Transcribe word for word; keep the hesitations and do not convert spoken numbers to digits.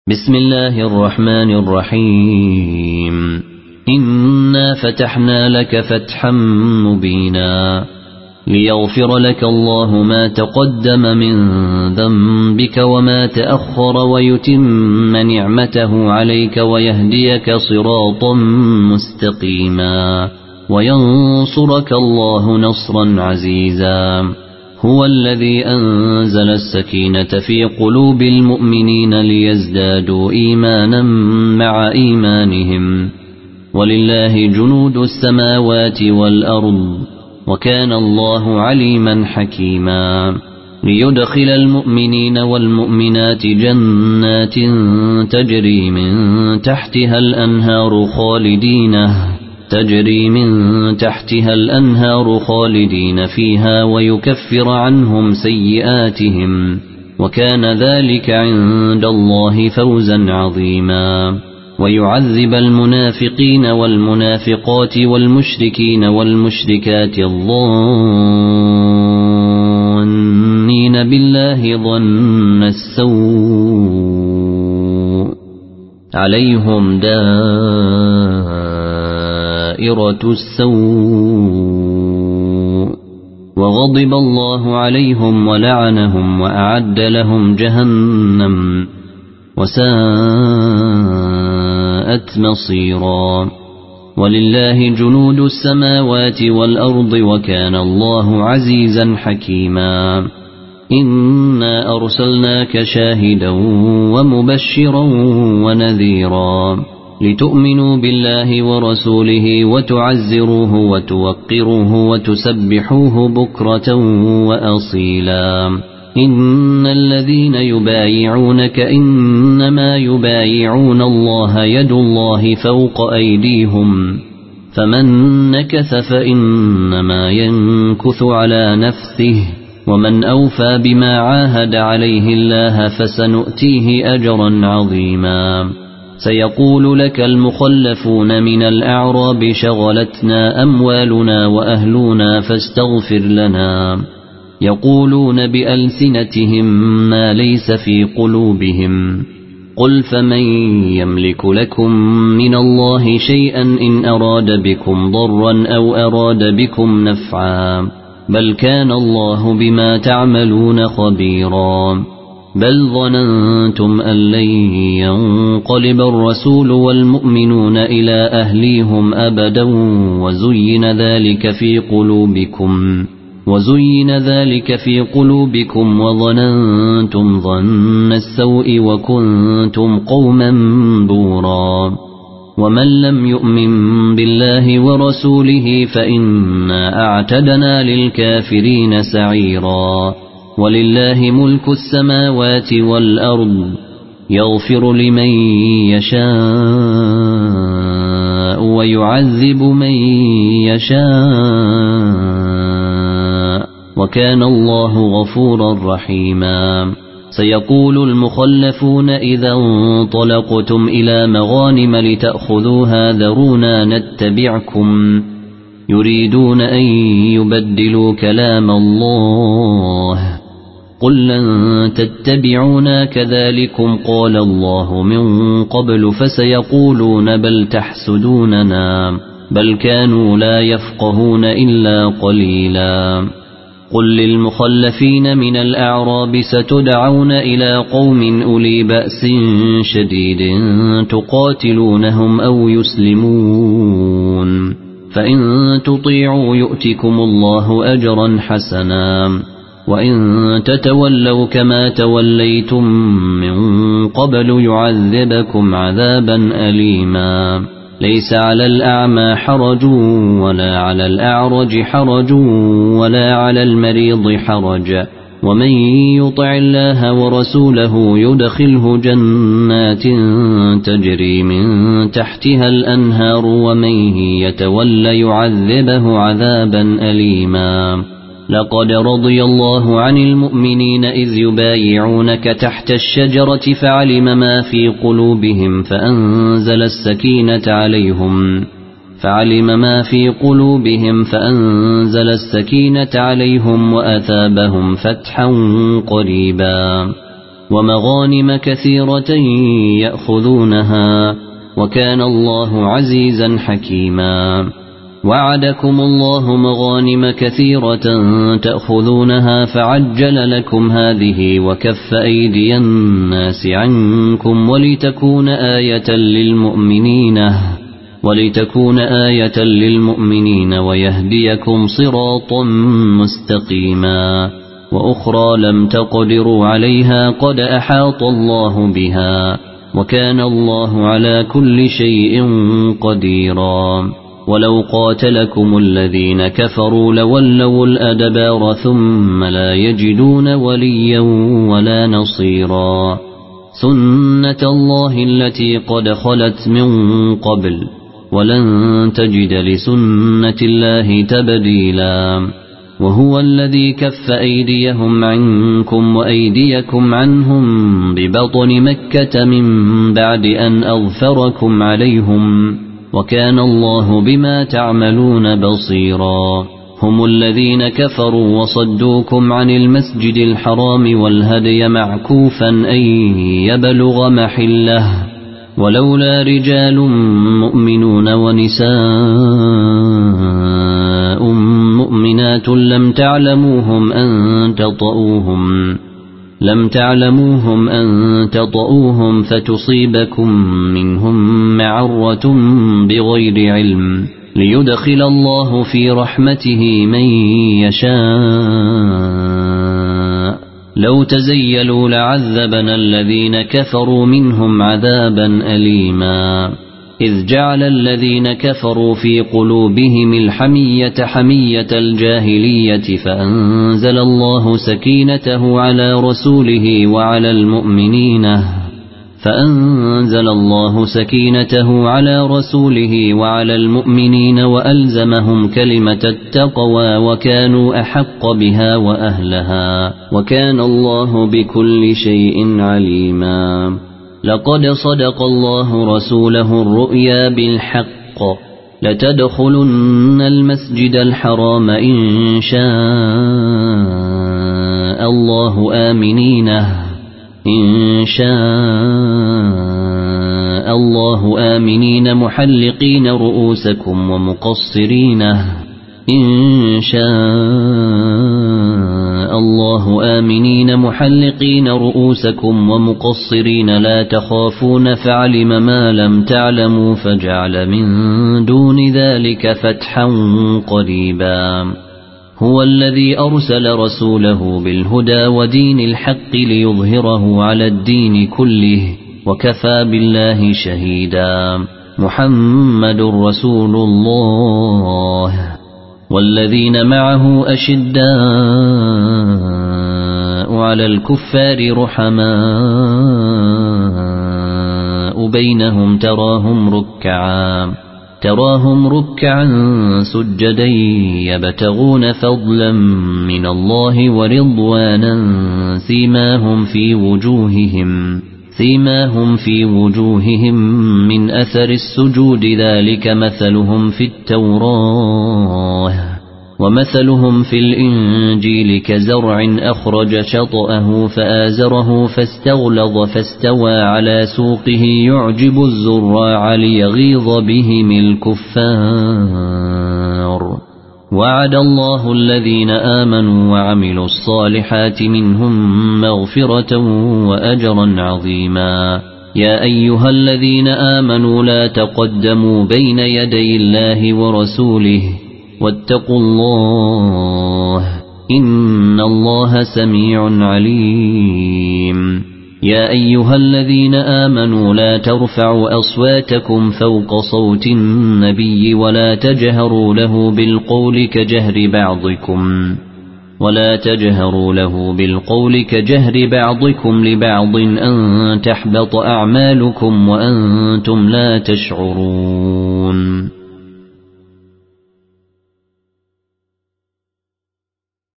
بسم الله الرحمن الرحيم إنا فتحنا لك فتحا مبينا ليغفر لك الله ما تقدم من ذنبك وما تأخر ويتم نعمته عليك ويهديك صراطا مستقيما وينصرك الله نصرا عزيزا. هو الذي أنزل السكينة في قلوب المؤمنين ليزدادوا إيمانا مع إيمانهم ولله جنود السماوات والأرض وكان الله عليما حكيما. ليدخل المؤمنين والمؤمنات جنات تجري من تحتها الأنهار خالدين تجري من تحتها الأنهار خالدين فيها ويكفر عنهم سيئاتهم وكان ذلك عند الله فوزا عظيما. ويعذب المنافقين والمنافقات والمشركين والمشركات الظانين بالله ظن السوء عليهم دائرة السوء وغضب الله عليهم ولعنهم وأعد لهم جهنم وساءت مصيرا. ولله جنود السماوات والأرض وكان الله عزيزا حكيما. إنا أرسلناك شاهدا ومبشرا ونذيرا لتؤمنوا بالله ورسوله وتعزروه وتوقروه وتسبحوه بكرة وأصيلا. إن الذين يبايعونك إنما يبايعون الله يد الله فوق أيديهم فمن نكث فإنما ينكث على نفسه ومن أوفى بما عاهد عليه الله فسنؤتيه أجرا عظيما. سيقول لك المخلفون من الأعراب شغلتنا أموالنا وأهلنا فاستغفر لنا يقولون بألسنتهم ما ليس في قلوبهم قل فمن يملك لكم من الله شيئا إن أراد بكم ضرا أو أراد بكم نفعا بل كان الله بما تعملون خبيرا. بل ظننتم أن لن ينقلب الرسول والمؤمنون إلى أهليهم أبدا وزين ذلك في قلوبكم وزين ذلك في قلوبكم وظننتم ظن السوء وكنتم قوما بورا. ومن لم يؤمن بالله ورسوله فإنا أعتدنا للكافرين سعيرا. ولله ملك السماوات والأرض يغفر لمن يشاء ويعذب من يشاء وكان الله غفورا رحيما. سيقول المخلفون إذا انطلقتم إلى مغانم لتأخذوها ذرونا نتبعكم يريدون أن يبدلوا كلام الله قل لن تتبعونا كذلكم قال الله من قبل فسيقولون بل تحسدوننا بل كانوا لا يفقهون إلا قليلا. قل للمخلفين من الأعراب ستدعون إلى قوم أولي بأس شديد تقاتلونهم أو يسلمون فإن تطيعوا يؤتكم الله أجرا حسنا وإن تتولوا كما توليتم من قبل يعذبكم عذابا أليما. ليس على الأعمى حرج ولا على الأعرج حرج ولا على المريض حرج ومن يطع الله ورسوله يدخله جنات تجري من تحتها الأنهار ومن يتولى يعذبه عذابا أليما. لقد رضي الله عن المؤمنين إذ يبايعونك تحت الشجرة فعلم ما في قلوبهم فأنزل السكينة عليهم فعلم ما في قلوبهم فأنزل السكينة عليهم وأثابهم فتحا قريبا. ومغانم كثيرة يأخذونها وكان الله عزيزا حكيما. وعدكم الله مغانم كثيرة تأخذونها فعجل لكم هذه وكف أيدي الناس عنكم ولتكون آية للمؤمنين ولتكون آية للمؤمنين ويهديكم صراطا مستقيما. وأخرى لم تقدروا عليها قد أحاط الله بها وكان الله على كل شيء قديرا. ولو قاتلكم الذين كفروا لولوا الأدبار ثم لا يجدون وليا ولا نصيرا. سنة الله التي قد خلت من قبل ولن تجد لسنة الله تبديلا. وهو الذي كف أيديهم عنكم وأيديكم عنهم ببطن مكة من بعد أن أظفركم عليهم وكان الله بما تعملون بصيرا. هم الذين كفروا وصدوكم عن المسجد الحرام والهدي معكوفا أن يبلغ محله ولولا رجال مؤمنون ونساء مؤمنات لم تعلموهم أن تطؤوهم لم تعلموهم أن تطؤوهم فتصيبكم منهم معرة بغير علم ليدخل الله في رحمته من يشاء. لو تزيلوا لعذبنا الذين كفروا منهم عذابا أليما. إذ جعل الذين كفروا في قلوبهم الحمية حمية الجاهلية فأنزل الله سكينته على رسوله وعلى المؤمنين فأنزل الله سكينته على رسوله وعلى المؤمنين وألزمهم كلمة التقوى وكانوا أحق بها وأهلها وكان الله بكل شيء عليما. لقد صدق الله رسوله الرؤيا بالحق لتدخلن المسجد الحرام إن شاء الله آمنين إن شاء الله آمنين محلقين رؤوسكم ومقصرين إن شاء الله آمنين محلقين رؤوسكم ومقصرين لا تخافون فعلم ما لم تعلموا فجعل من دون ذلك فتحا قريبا. هو الذي أرسل رسوله بالهدى ودين الحق ليظهره على الدين كله وكفى بالله شهيدا. محمد رسول الله والذين معه أشداء على الكفار رحماء بينهم تراهم ركعا تراهم ركعا سجدا يبتغون فضلا من الله ورضوانا سيماهم في وجوههم سيماهم في وجوههم من أثر السجود ذلك مثلهم في التوراة ومثلهم في الإنجيل كزرع أخرج شطأه فآزره فاستغلظ فاستوى على سوقه يعجب الزراع ليغيظ بهم الكفار. وعد الله الذين آمنوا وعملوا الصالحات منهم مغفرة وأجرا عظيما. يا أيها الذين آمنوا لا تقدموا بين يدي الله ورسوله واتقوا الله إن الله سميع عليم. يا أيها الذين آمنوا لا ترفعوا أصواتكم فوق صوت النبي ولا تجهروا له بالقول كجهر بعضكم ولا تجهروا له بالقول كجهر بعضكم لبعض أن تحبط أعمالكم وأنتم لا تشعرون.